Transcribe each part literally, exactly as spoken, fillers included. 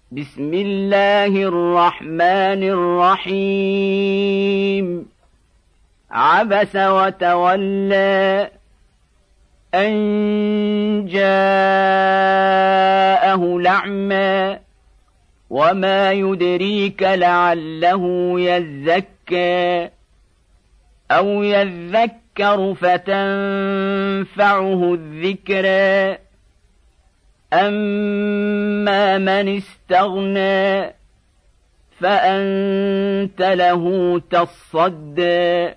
بسم الله الرحمن الرحيم عبس وتولى أن جاءه الأعمى وما يدريك لعله يزكى أو يذكر فتنفعه الذكرى أما من استغنى فأنت له تصدى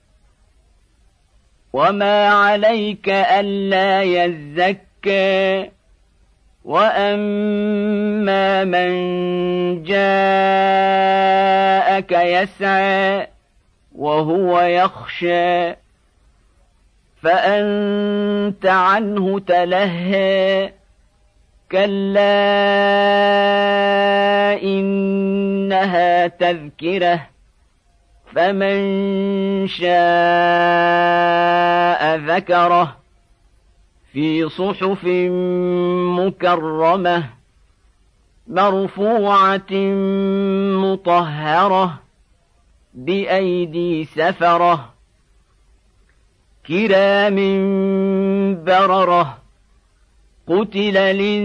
وما عليك ألا يزكى وأما من جاءك يسعى وهو يخشى فأنت عنه تلهى كلا إنها تذكرة فمن شاء ذكره في صحف مكرمة مرفوعة مطهرة بأيدي سفرة كرام بررة قتل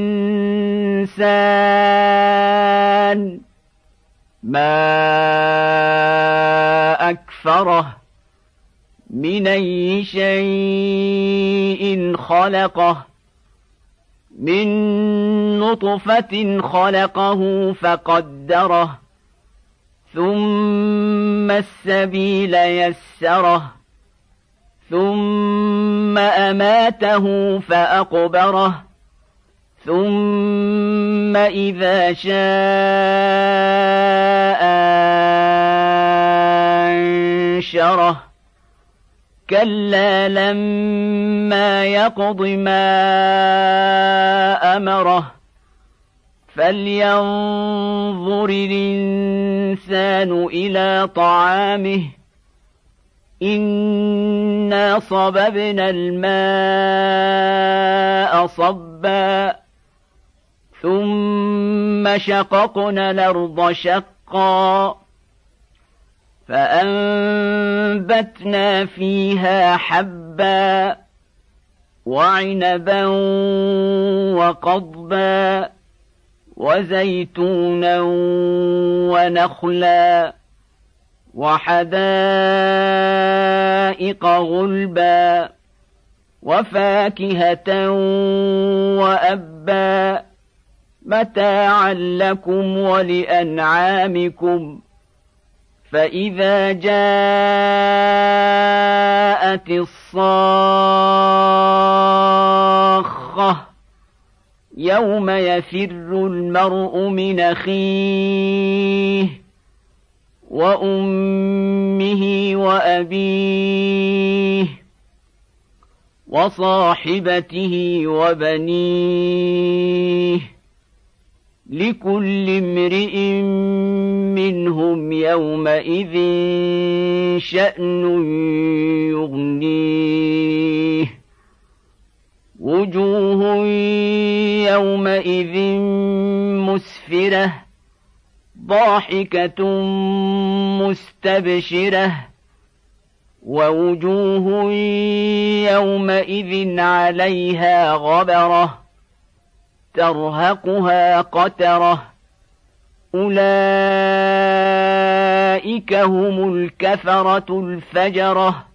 الإنسان ما أكفره من أي شيء خلقه من نطفة خلقه فقدره ثم السبيل يسره ثم أماته فأقبره ثم إذا شاء أنشره كلا لما يقض ما أمره فلينظر الإنسان إلى طعامه إنا صببنا الماء صبا ثم شققنا الأرض شقا فأنبتنا فيها حبا وعنبا وقضبا وزيتونا ونخلا وحدائق غلبا وفاكهة وأبا متاعا لكم ولأنعامكم فإذا جاءت الصاخة يوم يفر المرء من أخيه وأمه وأبيه وصاحبته وبنيه لكل امرئ منهم يومئذ شأن يغنيه وجوه يومئذ مسفرة ضاحكة مستبشرة ووجوه يومئذ عليها غبرة ترهقها قترة أولئك هم الكفرة الفجرة